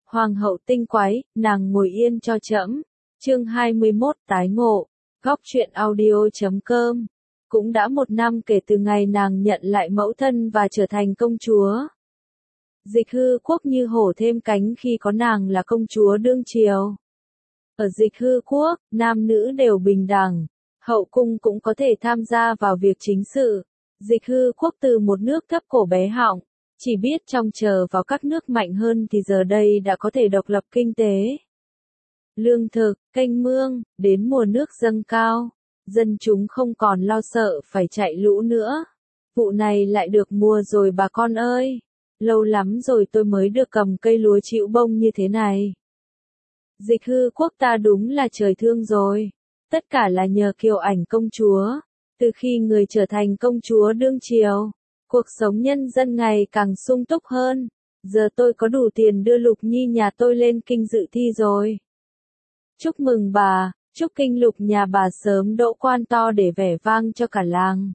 Hoàng hậu tinh quái, nàng ngồi yên cho trẫm. Chương 21 tái ngộ. Góc truyện audio.com. Cũng đã 1 năm kể từ ngày nàng nhận lại mẫu thân và trở thành công chúa. Dịch hư quốc như hổ thêm cánh khi có nàng là công chúa đương triều. Ở dịch hư quốc, nam nữ đều bình đẳng. Hậu cung cũng có thể tham gia vào việc chính sự. Dịch hư quốc từ một nước thấp cổ bé họng, chỉ biết trông chờ vào các nước mạnh hơn thì giờ đây đã có thể độc lập kinh tế. Lương thực, kênh mương, đến mùa nước dâng cao, dân chúng không còn lo sợ phải chạy lũ nữa. Vụ này lại được mùa rồi bà con ơi. Lâu lắm rồi tôi mới được cầm cây lúa chịu bông như thế này. Dịch hư quốc ta đúng là trời thương rồi. Tất cả là nhờ Kiều Ảnh công chúa. Từ khi người trở thành công chúa đương triều, cuộc sống nhân dân ngày càng sung túc hơn. Giờ tôi có đủ tiền đưa Lục Nhi nhà tôi lên kinh dự thi rồi. Chúc mừng bà, chúc kinh Lục nhà bà sớm đỗ quan to để vẻ vang cho cả làng.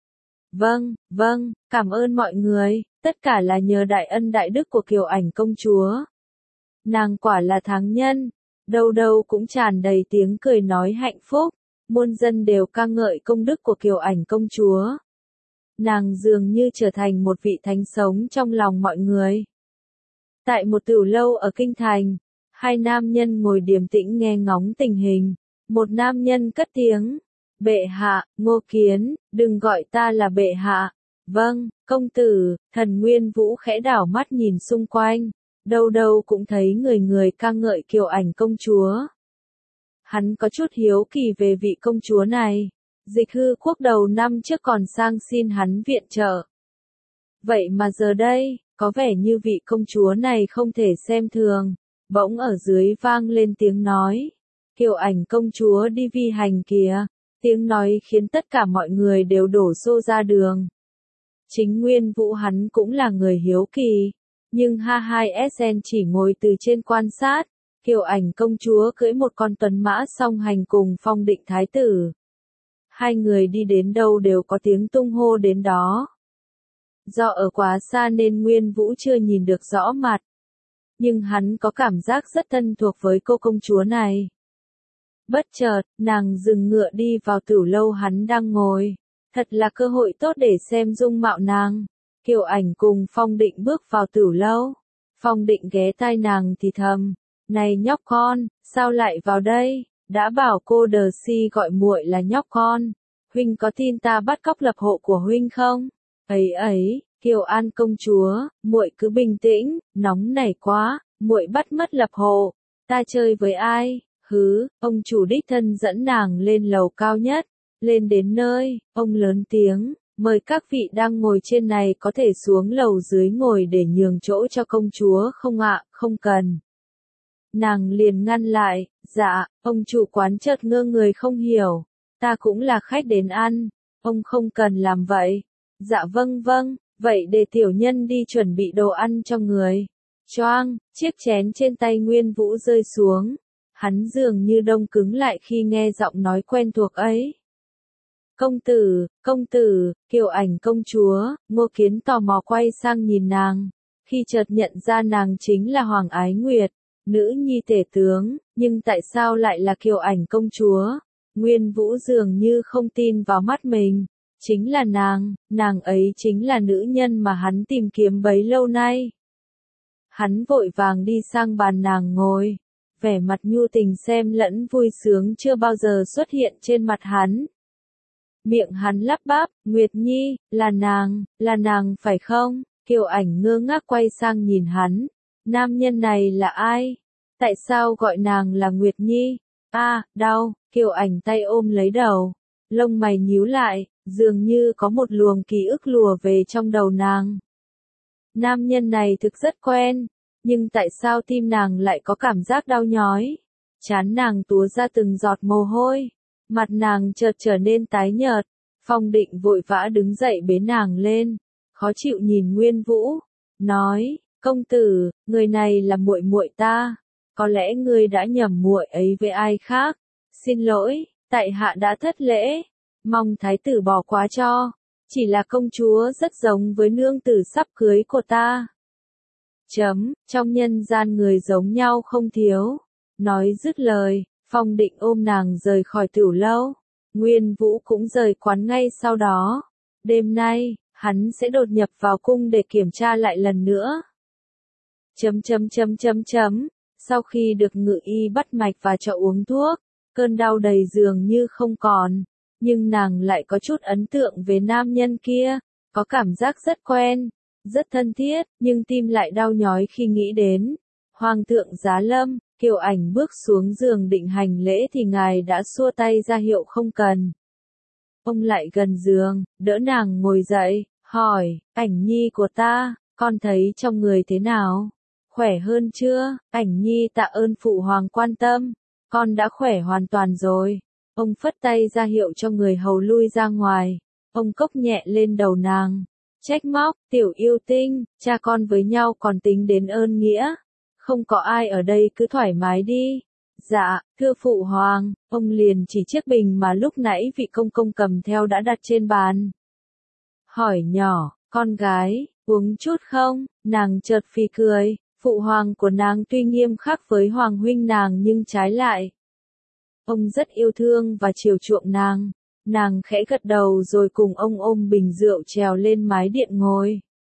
Vâng, cảm ơn mọi người, tất cả là nhờ đại ân đại đức của Kiều Ảnh công chúa. Nàng quả là thắng nhân, đâu đâu cũng tràn đầy tiếng cười nói hạnh phúc, muôn dân đều ca ngợi công đức của Kiều Ảnh công chúa. Nàng dường như trở thành một vị thánh sống trong lòng mọi người. Tại một tửu lâu ở kinh thành, 2 nam nhân ngồi điềm tĩnh nghe ngóng tình hình. Một nam nhân cất tiếng, bệ hạ, Ngô Kiến, đừng gọi ta là bệ hạ. Vâng, công tử. Thần Nguyên Vũ khẽ đảo mắt nhìn xung quanh, đâu đâu cũng thấy người người ca ngợi Kiều Ảnh công chúa. Hắn có chút hiếu kỳ về vị công chúa này. Dịch hư quốc đầu năm trước còn sang xin hắn viện trợ. Vậy mà giờ đây, có vẻ như vị công chúa này không thể xem thường. Bỗng ở dưới vang lên tiếng nói. Kiều Ảnh công chúa đi vi hành kìa. Tiếng nói khiến tất cả mọi người đều đổ xô ra đường. Chính Nguyên Vũ hắn cũng là người hiếu kỳ. Nhưng H2SN chỉ ngồi từ trên quan sát. Kiều Ảnh công chúa cưỡi một con tuấn mã song hành cùng Phong Định thái tử. 2 người đi đến đâu đều có tiếng tung hô đến đó. Do ở quá xa nên Nguyên Vũ chưa nhìn được rõ mặt. Nhưng hắn có cảm giác rất thân thuộc với cô công chúa này. Bất chợt, nàng dừng ngựa đi vào tửu lâu hắn đang ngồi. Thật là cơ hội tốt để xem dung mạo nàng. Kiều Ảnh cùng Phong Định bước vào tửu lâu. Phong Định ghé tai nàng thì thầm. Này nhóc con, sao lại vào đây? Đã bảo cô Đờ Si gọi muội là nhóc con. Huynh có tin ta bắt cóc lập hộ của huynh không? Ấy, Kiều An công chúa, muội cứ bình tĩnh, nóng nảy quá, muội bắt mất lập hộ. Ta chơi với ai? Ông chủ đích thân dẫn nàng lên lầu cao nhất. Lên đến nơi, ông lớn tiếng, mời các vị đang ngồi trên này có thể xuống lầu dưới ngồi để nhường chỗ cho công chúa không ạ, không cần. Nàng liền ngăn lại, dạ, ông chủ quán chợt ngơ người không hiểu, ta cũng là khách đến ăn, ông không cần làm vậy. Dạ vâng, vậy để tiểu nhân đi chuẩn bị đồ ăn cho người. Choang, chiếc chén trên tay Nguyên Vũ rơi xuống. Hắn dường như đông cứng lại khi nghe giọng nói quen thuộc ấy. Công tử, Kiều Ảnh công chúa. Ngô Kiến tò mò quay sang nhìn nàng. Khi chợt nhận ra nàng chính là Hoàng Ái Nguyệt, nữ nhi tể tướng, nhưng tại sao lại là Kiều Ảnh công chúa? Nguyên Vũ dường như không tin vào mắt mình. Chính là nàng ấy chính là nữ nhân mà hắn tìm kiếm bấy lâu nay. Hắn vội vàng đi sang bàn nàng ngồi. Vẻ mặt nhu tình xem lẫn vui sướng chưa bao giờ xuất hiện trên mặt hắn. Miệng hắn lắp bắp, Nguyệt Nhi, là nàng phải không? Kiều Ảnh ngơ ngác quay sang nhìn hắn. Nam nhân này là ai? Tại sao gọi nàng là Nguyệt Nhi? Đau, Kiều Ảnh tay ôm lấy đầu. Lông mày nhíu lại, dường như có một luồng ký ức lùa về trong đầu nàng. Nam nhân này thực rất quen. Nhưng tại sao tim nàng lại có cảm giác đau nhói? Trán nàng túa ra từng giọt mồ hôi. Mặt nàng chợt trở nên tái nhợt. Phong Định vội vã đứng dậy bế nàng lên. Khó chịu nhìn Nguyên Vũ. Nói, công tử, người này là muội muội ta. Có lẽ ngươi đã nhầm muội ấy với ai khác. Xin lỗi, tại hạ đã thất lễ. Mong thái tử bỏ qua cho. Chỉ là công chúa rất giống với nương tử sắp cưới của ta. Trong nhân gian người giống nhau không thiếu. Nói dứt lời, Phong định ôm nàng rời khỏi tửu lâu. Nguyên Vũ cũng rời quán ngay sau đó. Đêm nay, hắn sẽ đột nhập vào cung để kiểm tra lại lần nữa. Sau khi được ngự y bắt mạch và cho uống thuốc, cơn đau đầy dường như không còn. Nhưng nàng lại có chút ấn tượng về nam nhân kia, có cảm giác rất quen, rất thân thiết, nhưng tim lại đau nhói khi nghĩ đến. Hoàng thượng Giá Lâm, Kiều Ảnh bước xuống giường định hành lễ thì ngài đã xua tay ra hiệu không cần. Ông lại gần giường, đỡ nàng ngồi dậy, hỏi, Ảnh nhi của ta, con thấy trong người thế nào? Khỏe hơn chưa? Ảnh nhi tạ ơn phụ hoàng quan tâm, con đã khỏe hoàn toàn rồi. Ông phất tay ra hiệu cho người hầu lui ra ngoài. Ông cốc nhẹ lên đầu nàng, trách móc, tiểu yêu tinh, cha con với nhau còn tính đến ơn nghĩa. Không có ai ở đây cứ thoải mái đi. Dạ, thưa phụ hoàng, ông liền chỉ chiếc bình mà lúc nãy vị công công cầm theo đã đặt trên bàn. Hỏi nhỏ, con gái, uống chút không? Nàng chợt phì cười, phụ hoàng của nàng tuy nghiêm khắc với hoàng huynh nàng nhưng trái lại. Ông rất yêu thương và chiều chuộng nàng. Nàng khẽ gật đầu rồi cùng ông ôm bình rượu trèo lên mái điện ngồi.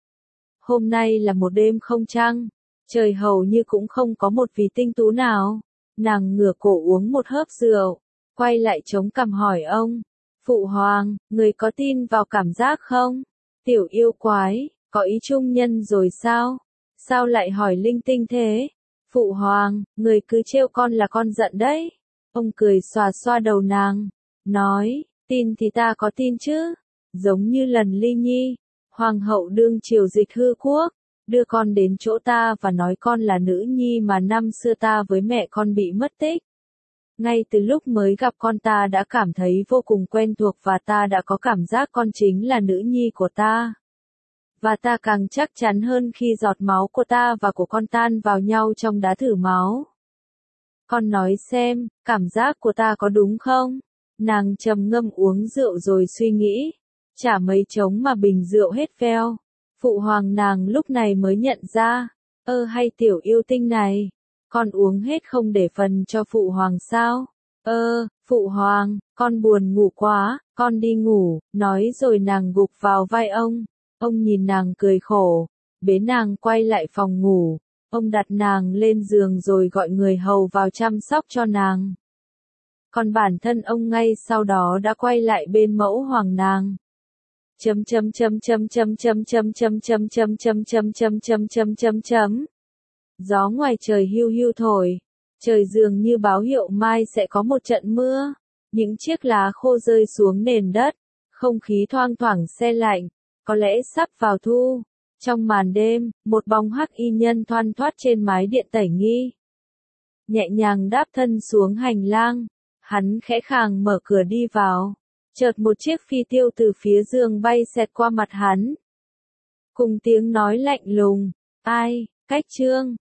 Hôm nay là một đêm không trăng, trời hầu như cũng không có một vì tinh tú nào. Nàng ngửa cổ uống một hớp rượu, quay lại chống cằm hỏi ông, phụ hoàng, người có tin vào cảm giác không? Tiểu yêu quái, có ý trung nhân rồi sao? Sao lại hỏi linh tinh thế? Phụ hoàng, người cứ trêu con là con giận đấy. Ông cười xòa xoa đầu nàng, nói, tin thì ta có tin chứ, giống như lần Ly Nhi, hoàng hậu đương triều dịch hư quốc, đưa con đến chỗ ta và nói con là nữ nhi mà năm xưa ta với mẹ con bị mất tích. Ngay từ lúc mới gặp con ta đã cảm thấy vô cùng quen thuộc và ta đã có cảm giác con chính là nữ nhi của ta. Và ta càng chắc chắn hơn khi giọt máu của ta và của con tan vào nhau trong đá thử máu. Con nói xem, cảm giác của ta có đúng không? Nàng trầm ngâm uống rượu rồi suy nghĩ. Chả mấy trống mà bình rượu hết veo. Phụ hoàng nàng lúc này mới nhận ra. Hay tiểu yêu tinh này. Con uống hết không để phần cho phụ hoàng sao? Phụ hoàng, con buồn ngủ quá, con đi ngủ. Nói rồi nàng gục vào vai ông. Ông nhìn nàng cười khổ. Bế nàng quay lại phòng ngủ. Ông đặt nàng lên giường rồi gọi người hầu vào chăm sóc cho nàng. Còn bản thân ông ngay sau đó đã quay lại bên mẫu hoàng nàng. Gió ngoài trời hiu hiu thổi, trời dường như báo hiệu mai sẽ có một trận mưa. Những chiếc lá khô rơi xuống nền đất, không khí thoang thoảng se lạnh, có lẽ sắp vào thu. Trong màn đêm, một bóng hắc y nhân thoăn thoắt trên mái điện tẩy nghi. Nhẹ nhàng đáp thân xuống hành lang, hắn khẽ khàng mở cửa đi vào. Chợt một chiếc phi tiêu từ phía giường bay xẹt qua mặt hắn. Cùng tiếng nói lạnh lùng, ai, Cách Trương,